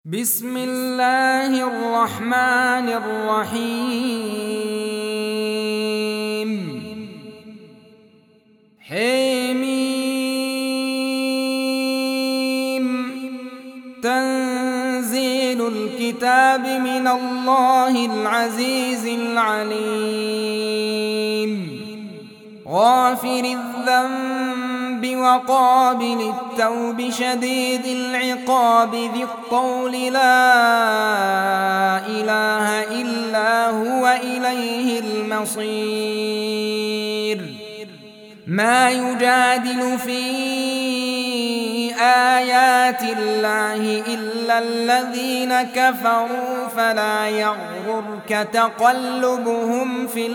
بسم الله الرحمن الرحيم حميم تنزيل الكتاب من الله العزيز العليم غافر الذنب وقابل التوب شديد العقاب ذي الطول لا إله إلا هو إليه المصير ما يجادل في آيات الله إلا الذين كفروا فلا يغررك تقلبهم في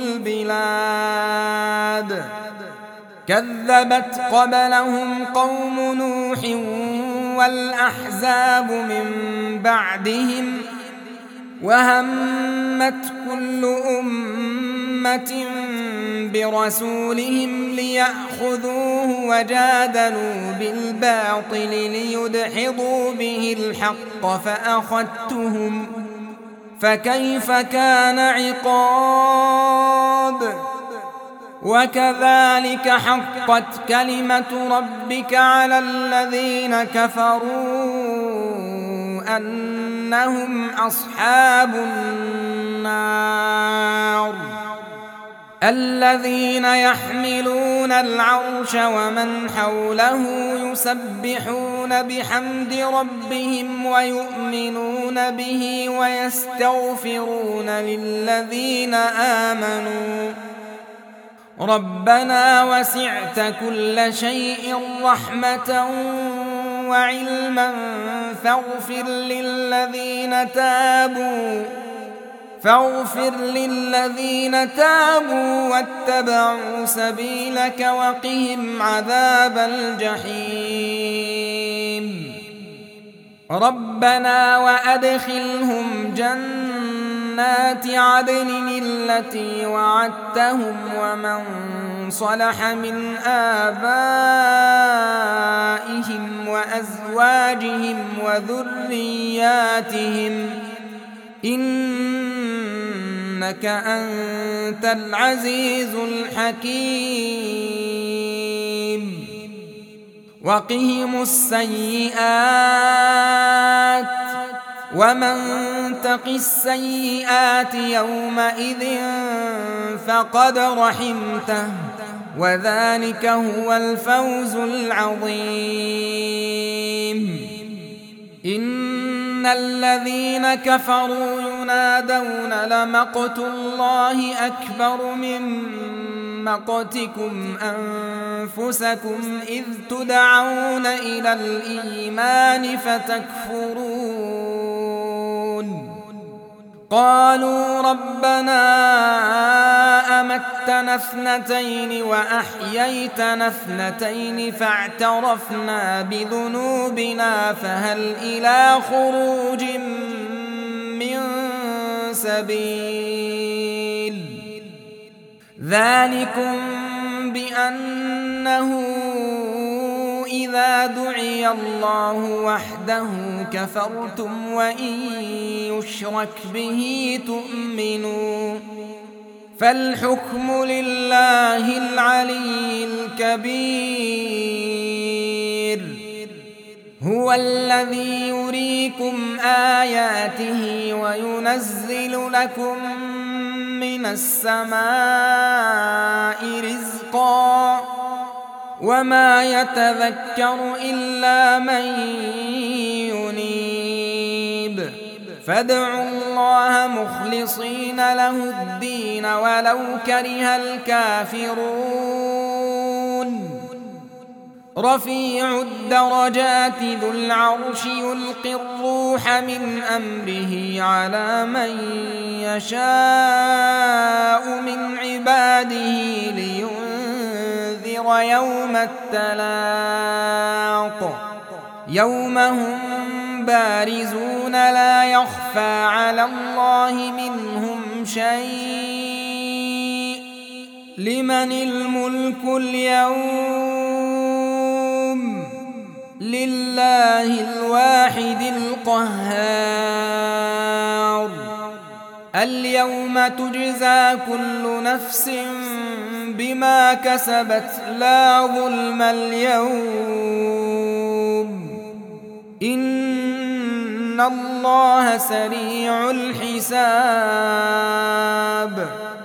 البلاد كذبت قبلهم قوم نوح والأحزاب من بعدهم وهمت كل أمة برسولهم ليأخذوه وجادلوا بالباطل ليدحضوا به الحق فأخذتهم فكيف كان عقاب وكذلك حقت كلمة ربك على الذين كفروا أنهم أصحاب النار الذين يحملون العرش ومن حوله يسبحون بحمد ربهم ويؤمنون به ويستغفرون للذين آمنوا ربنا وسعت كل شيء رحمة وعلما فاغفر للذين تابوا واتبعوا سبيلك وقهم عذاب الجحيم ربنا وأدخلهم جنات عدن التي وعدتهم ومن صلح من آبائهم وأزواجهم وذرياتهم إنك أنت العزيز الحكيم وقهم السيئات ومن تق السيئات يومئذ فقد رحمته وذلك هو الفوز العظيم إن الذين كفروا ينادون لمقت الله أكبر من مقتكم أنفسكم إذ تدعون إلى الإيمان فتكفرون قالوا ربنا أمتنا اثنتين وأحييتنا اثنتين فاعترفنا بذنوبنا فهل إلى خروج من سبيل ذلكم بأنه إذا دعي الله وحده كفرتم وإن يشرك به تؤمنوا فالحكم لله العلي الكبير هو الذي يريكم آياته وينزل لكم من السماء رزقا وما يتذكر إلا من ينيب فادعوا الله مخلصين له الدين ولو كره الكافرون رفيع الدرجات ذو العرش يلقي الروح من أمره على من يشاء من عباده لينذر يوم التلاق يوم هم بارزون لا يخفى على الله منهم شيء لمن الملك اليوم لله الواحد القهار. اليوم تجزى كل نفس بما كسبت لا ظلم اليوم إن الله سريع الحساب.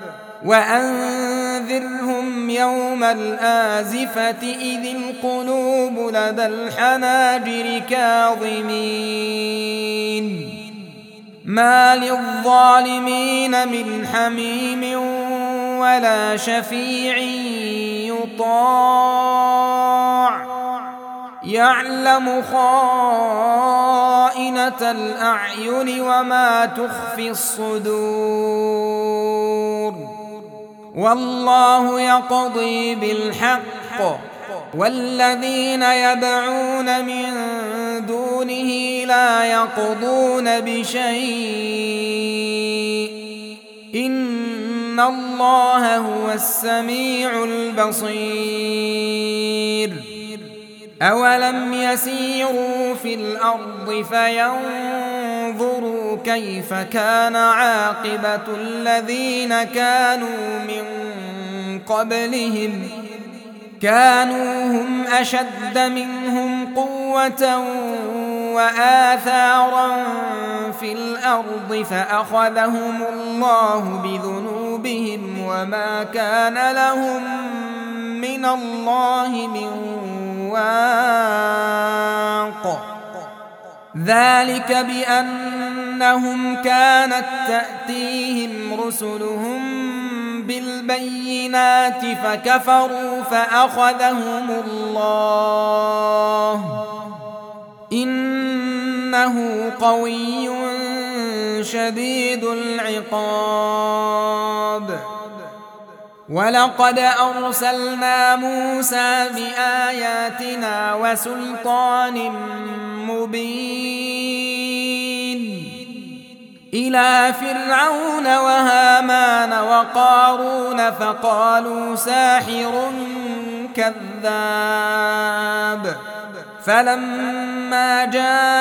وأنذرهم يوم الآزفة إذ القلوب لدى الحناجر كاظمين ما للظالمين من حميم ولا شفيع يطاع يعلم خائنة الأعين وما تخفي الصدور والله يقضي بالحق والذين يدعون من دونه لا يقضون بشيء إن الله هو السميع البصير. أولم يسيروا في الأرض فينظروا كيف كان عاقبة الذين كانوا من قبلهم كانوا هم أشد منهم قوة وآثارا في الأرض فأخذهم الله بذنوبهم وما كان لهم من الله من واق. ذلك بأنهم كانت تأتيهم رسلهم بالبينات فكفروا فأخذهم الله إنه قوي شديد العقاب. ولقد أرسلنا موسى بآياتنا وسلطان مبين إلى فرعون وهامان وقارون فقالوا ساحر كذاب. فلما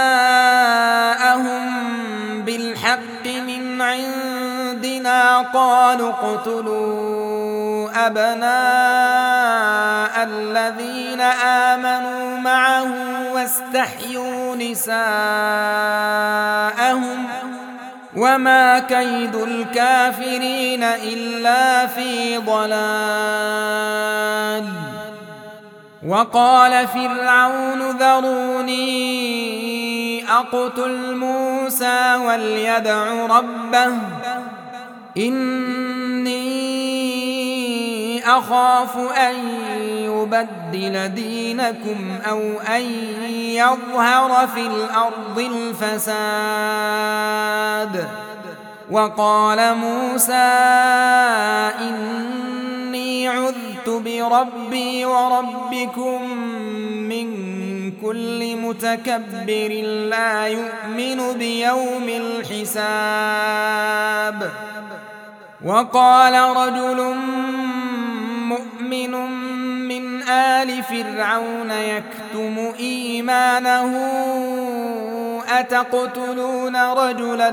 جاءهم بالحق من عندنا قالوا اقتلوا أبناء الذين آمنوا معه واستحيوا نساءهم وما كيد الكافرين إلا في ضلال. وقال فرعون ذروني أقتل موسى وليدع ربه إني أخاف أن يبدل دينكم أو أن يظهر في الأرض الفساد. وقال موسى إني عذت بربي وربكم من كل متكبر لا يؤمن بيوم الحساب. وقال رجل مؤمن من آل فرعون يكتم إيمانه أتقتلون رجلا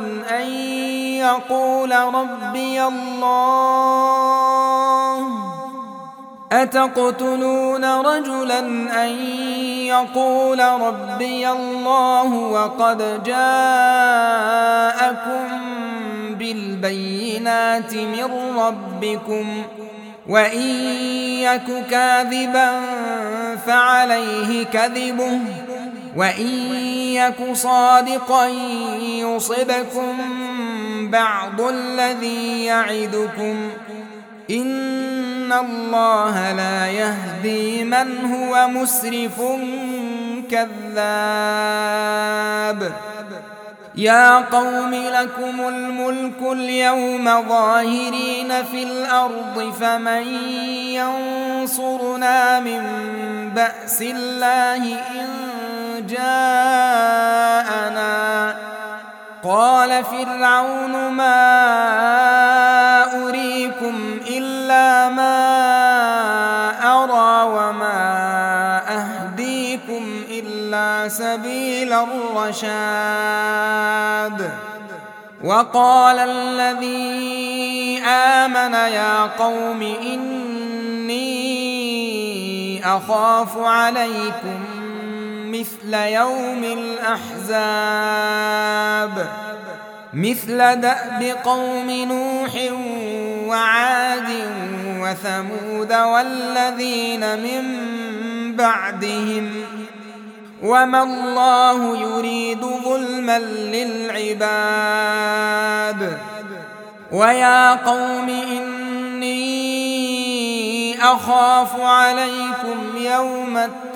أن يقول ربي الله وقد جاءكم بالبينات من ربكم وإن يك كاذبا فعليه كذبه وإن يك صادقا يصبكم بعض الذي يعدكم إن الله لا يهدي من هو مسرف كذاب. يا قوم لكم الملك اليوم ظاهرين في الأرض فمن ينصرنا من بأس الله إن جاءنا. قال فرعون ما أريكم إلا ما أرى وما أهديكم إلا سبيل الرشاد. وقال الذي آمن يا قوم إني أخاف عليكم مثل يوم الأحزاب مثل دأب قوم نوح وعاد وثمود والذين من بعدهم وما الله يريد ظلما للعباد. ويا قوم إني أخاف عليكم يوم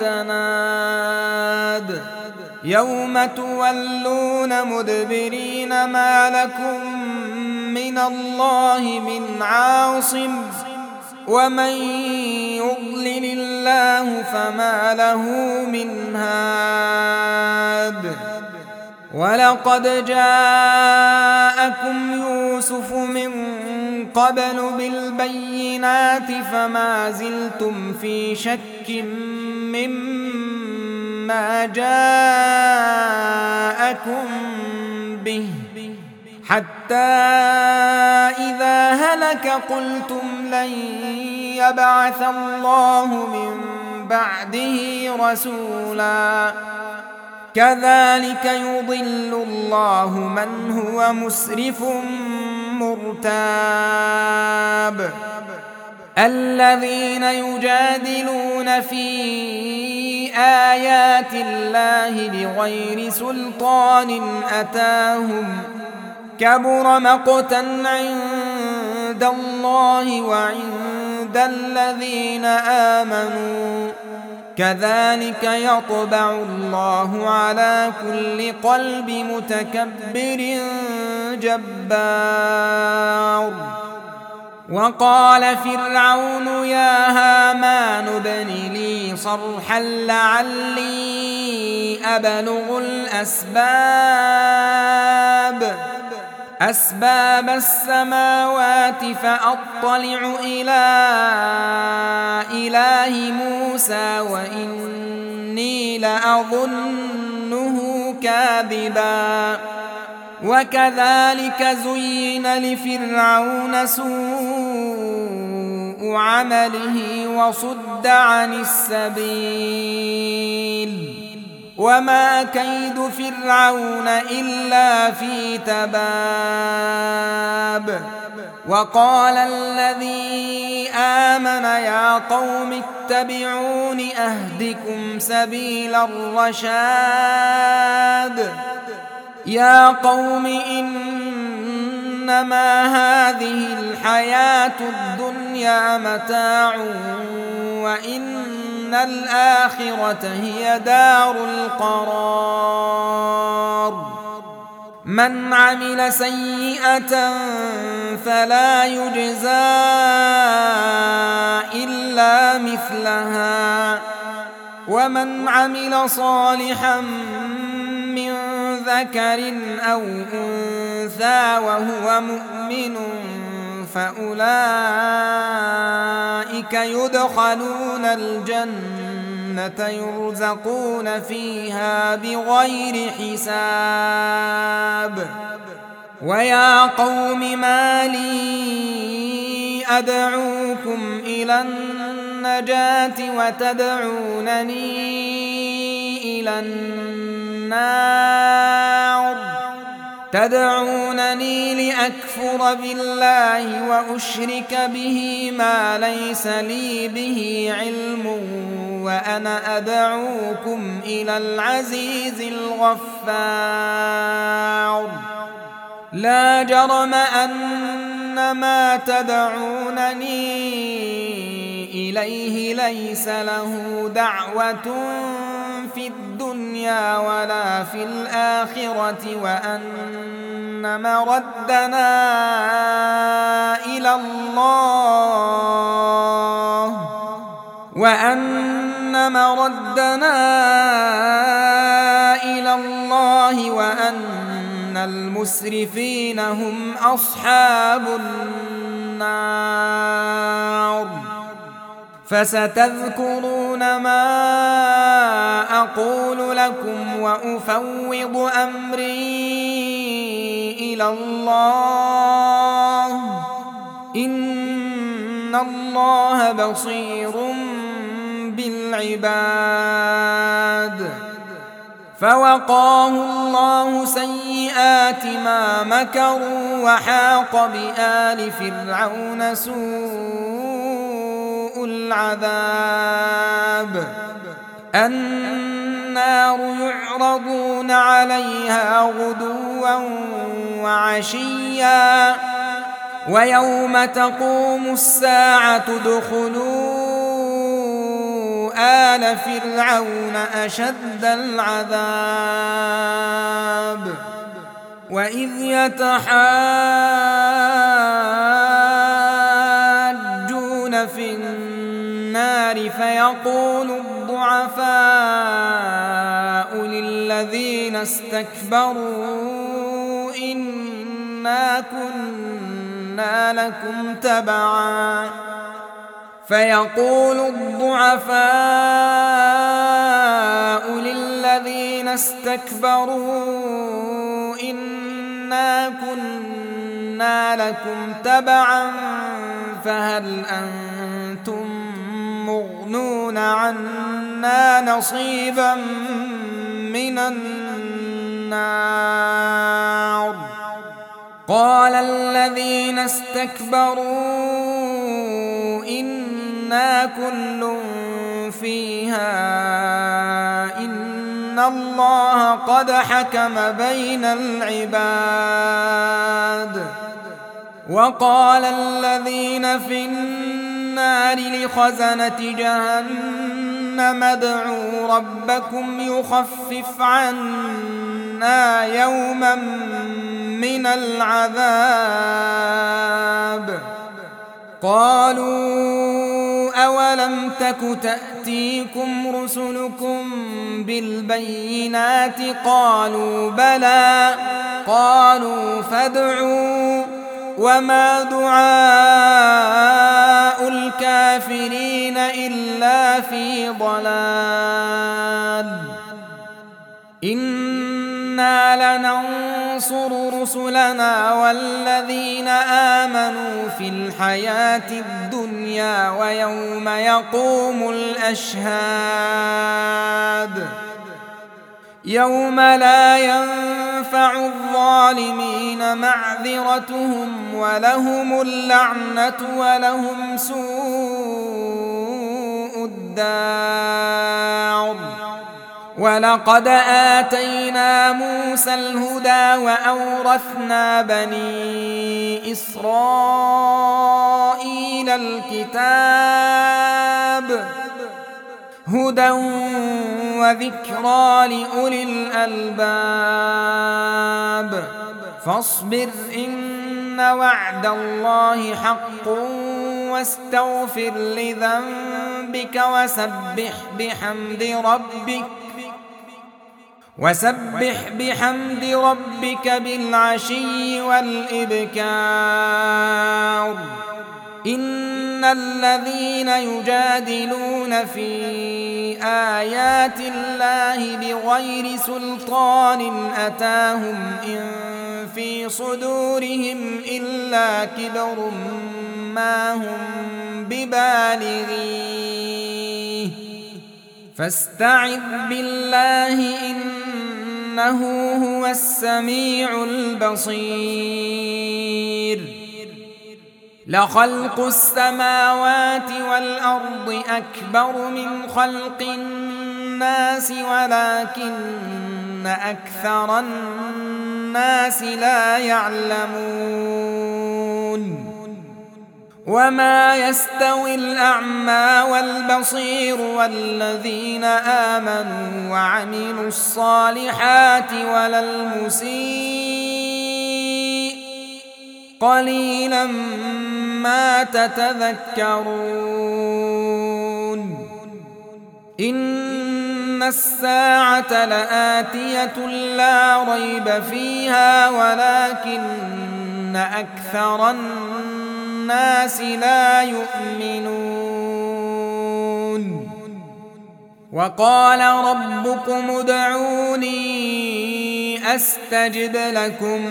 التناد يوم تولون مدبرين ما لكم من الله من عاصم ومن يضلل الله فما له من هاد. ولقد جاءكم يوسف من قبل بالبينات فما زلتم في شك مما جاءكم به حتى إذا هلك قلتم لن يبعث الله من بعده رسولا كذلك يضل الله من هو مسرف مرتاب. الذين يجادلون في آيات الله بغير سلطان أتاهم كبر مقتا عند الله وعند الذين آمنوا كذلك يطبع الله على كل قلب متكبر جبار. وقال فرعون يا هامان ابن لي صرحا لعلي أبلغ أسباب السماوات فأطلع إلى إله موسى وإني لأظنه كاذبا. وكذلك زين لفرعون سوء عمله وصد عن السبيل وما كيد فرعون إلا في تباب. وقال الذي آمن يا قوم اتبعون أهدكم سبيل الرشاد. يا قوم إنما هذه الحياة الدنيا متاع وإن الآخرة هي دار القرار. من عمل سيئة فلا يجزى إلا مثلها ومن عمل صالحا من ذكر أو أنثى وهو مؤمن فأولئك يدخلون الجنة يرزقون فيها بغير حساب. ويا قوم ما لي أدعوكم إلى النجاة وتدعونني إلى النار تدعونني لأكفر بالله وأشرك به ما ليس لي به علم وأنا أدعوكم إلى العزيز الغفار. لا جرم أن ما تدعونني إليه ليس له دعوة في الدنيا ولا في الآخرة وأن مردنا إلى الله وأن المسرفين هم أصحاب النار. فستذكرون ما أقول لكم وأفوض أمري إلى الله إن الله بصير بالعباد. فوقاه الله سيئات ما مكروا وحاق بآل فرعون سوء العذاب. النار يعرضون عليها غدوا وعشيا ويوم تقوم الساعة ادخلوا آل فرعون أشد العذاب. وإذ يتحاجون في النار فيقول الضعفاء للذين استكبروا إنا كنا لكم تبعا فيقول الضعفاء للذين استكبروا إنا كنا لكم تبعا فهل أنتم مغنون عنا نصيبا من النار. قال الذين استكبروا إنا كل فيها إن الله قد حكم بين العباد. وقال الذين في النار لخزنة جهنم ادعوا ربكم يخفف عنا يوما من العذاب. قالوا أولم تك تأتيكم رسلكم بالبينات قالوا بلى قالوا فادعوا وما دعاء الكافرين إلا في ضلال. إنا لننصر رسلنا والذين آمنوا في الحياة الدنيا ويوم يقوم الأشهاد يوم لا ينفع الظالمين معذرتهم ولهم اللعنة ولهم سوء الدار. ولقد آتينا موسى الهدى وأورثنا بني إسرائيل الكتاب هدى وذكرى لأولي الألباب. فاصبر إن وعد الله حق واستغفر لذنبك وسبح بحمد ربك بالعشي والإبكار. إن الذين يجادلون في آيات الله بغير سلطان أتاهم إن في صدورهم إلا كبر ما هم ببالغيه فاستعذ بالله إنه هو السميع البصير. لخلق السماوات والأرض أكبر من خلق الناس ولكن أكثر الناس لا يعلمون. وما يستوي الأعمى والبصير والذين آمنوا وعملوا الصالحات ولا المسيء قليلا ما تتذكرون. إن الساعة لآتية لا ريب فيها ولكن أكثر الناس لا يؤمنون. وقال ربكم ادعوني أستجب لكم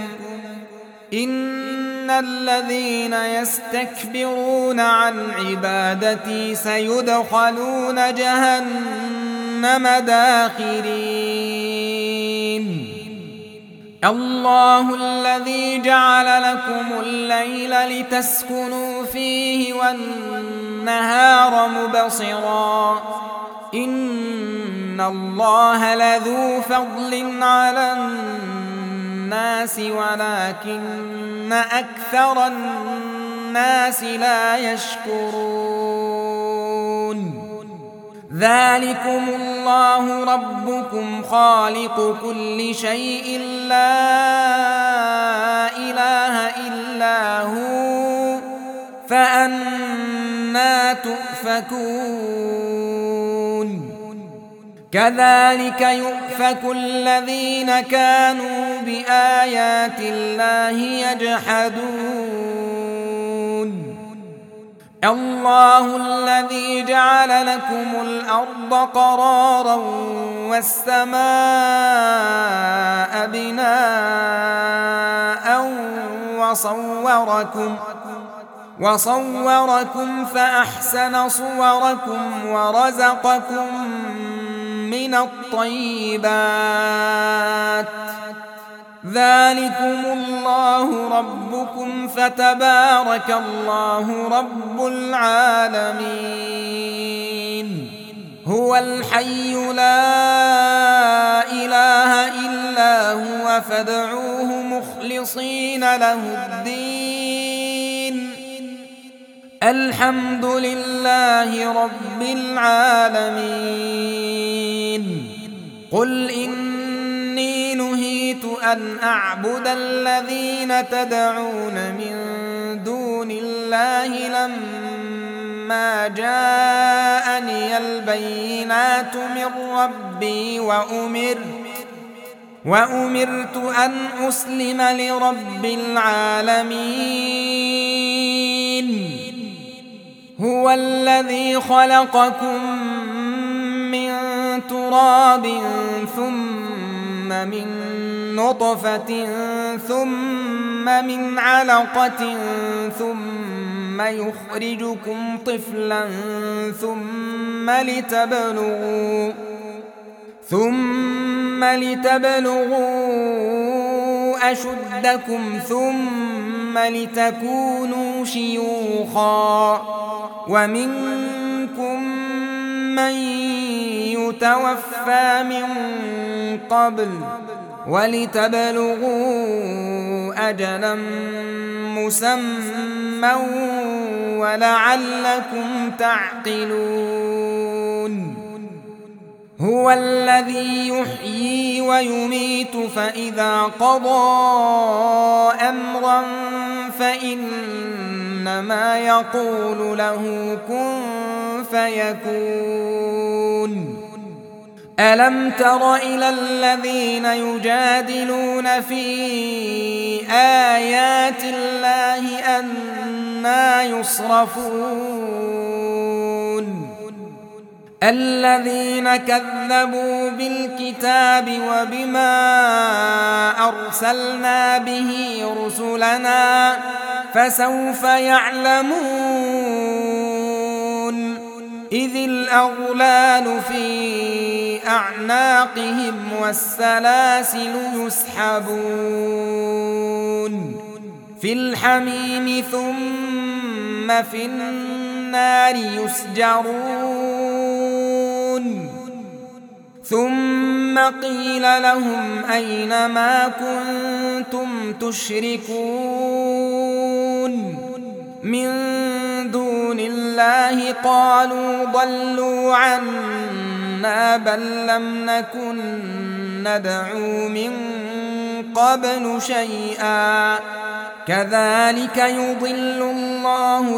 إن الذين يستكبرون عن عبادتي سيدخلون جهنم داخرين الله الذي جعل لكم الليل لتسكنوا فيه والنهار مبصرا إن الله لذو فضل على الناس ولكن أكثر الناس لا يشكرون ذلكم الله ربكم خالق كل شيء لا إله إلا هو فأنى تؤفكون كذلك يؤفك الذين كانوا بآيات الله يجحدون الله الذي جعل لكم الأرض قرارا والسماء بناء وصوركم فأحسن صوركم ورزقكم من الطيبات ذلكم الله ربكم فتبارك الله رب العالمين هو الحي لا إله إلا هو فادعوه مخلصين له الدين الحمد لله رب العالمين قل إني نهيت أن أعبد الذين تدعون من دون الله لما جاءني البينات من ربي وأمرت أن أسلم لرب العالمين هو الذي خلقكم من تراب ثم من نطفة ثم من علقة ثم يخرجكم طفلا ثم لتبلغوا أشدكم ثم لتكونوا شيوخا ومنكم من يتوفى من قبل ولتبلغوا أجلا مسمى ولعلكم تعقلون هو الذي يحيي ويميت فإذا قضى أمرا فإنما يقول له كن فيكون ألم تر إلى الذين يجادلون في آيات الله أنى يصرفون الذين كذبوا بالكتاب وبما أرسلنا به رسلنا فسوف يعلمون إذ الأغلال في أعناقهم والسلاسل يسحبون في الحميم ثم في النار يسجرون ثم قيل لهم أين ما كنتم تشركون من دون الله قالوا ضلوا عنا بل لم نكن ندعو من قبل شيئا كذلك يضل الله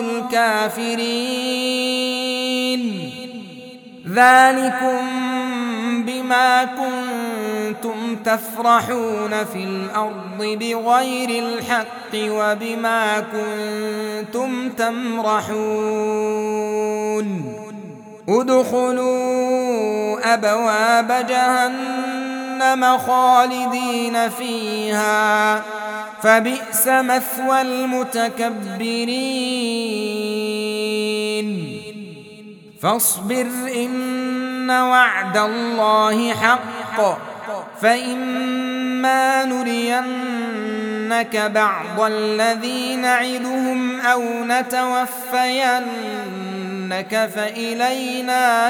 الكافرين ذلكم بما كنتم تفرحون في الأرض بغير الحق وبما كنتم تمرحون ادخلوا أبواب جهنم خالدين فيها فبئس مثوى المتكبرين فاصبر إن وعد الله حق فإما نرينك بعض الذي نعدهم أو نتوفينك فإلينا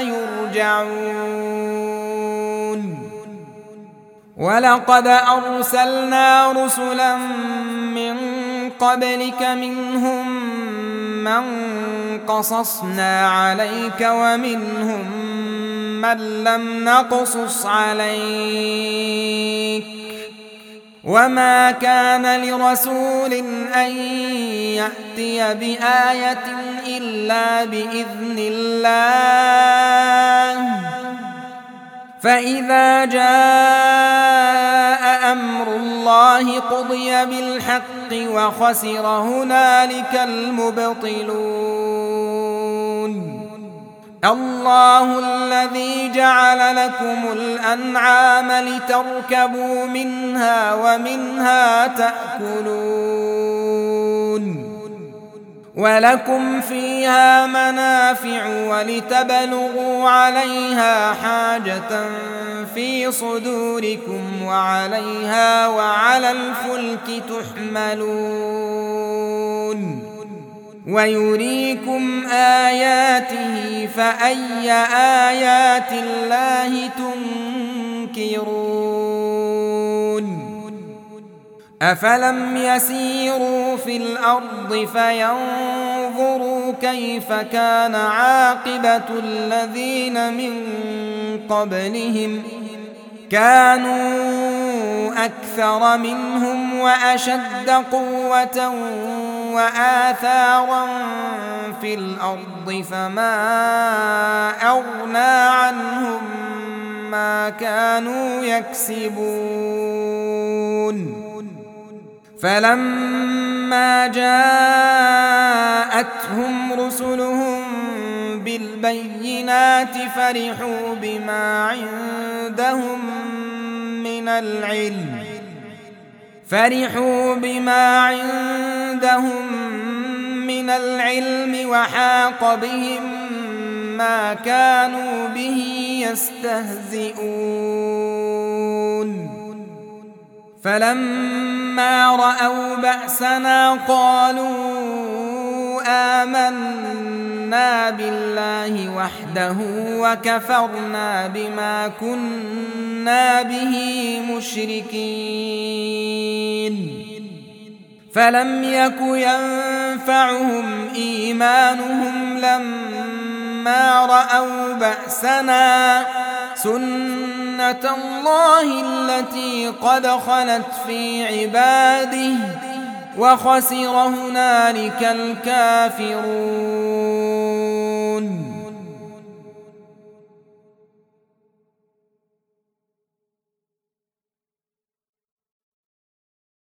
يرجعون ولقد أرسلنا رسلا من قبلك منهم من قصصنا عليك ومنهم من لم نقصص عليك وما كان لرسول أن يأتي بآية إلا بإذن الله فإذا جاء أمر الله قضي بالحق وخسر هنالك المبطلون الله الذي جعل لكم الأنعام لتركبوا منها ومنها تأكلون ولكم فيها منافع ولتبلغوا عليها حاجة في صدوركم وعليها وعلى الفلك تحملون ويريكم آياته فأي آيات الله تنكرون أفلم يسيروا في الأرض فينظروا كيف كان عاقبة الذين من قبلهم كانوا أكثر منهم وأشد قوة وآثارا في الأرض فما أغنى عنهم ما كانوا يكسبون فلما جاءتهم رسلهم بالبينات فرحوا بما عندهم من العلم وحاق بهم ما كانوا به يستهزئون فلما رأوا بأسنا قالوا آمنا بالله وحده وكفرنا بما كنا به مشركين فلم يك ينفعهم إيمانهم لما رأوا بأسنا سنة الله التي قد خلت في عباده وخسر هنالك الكافرون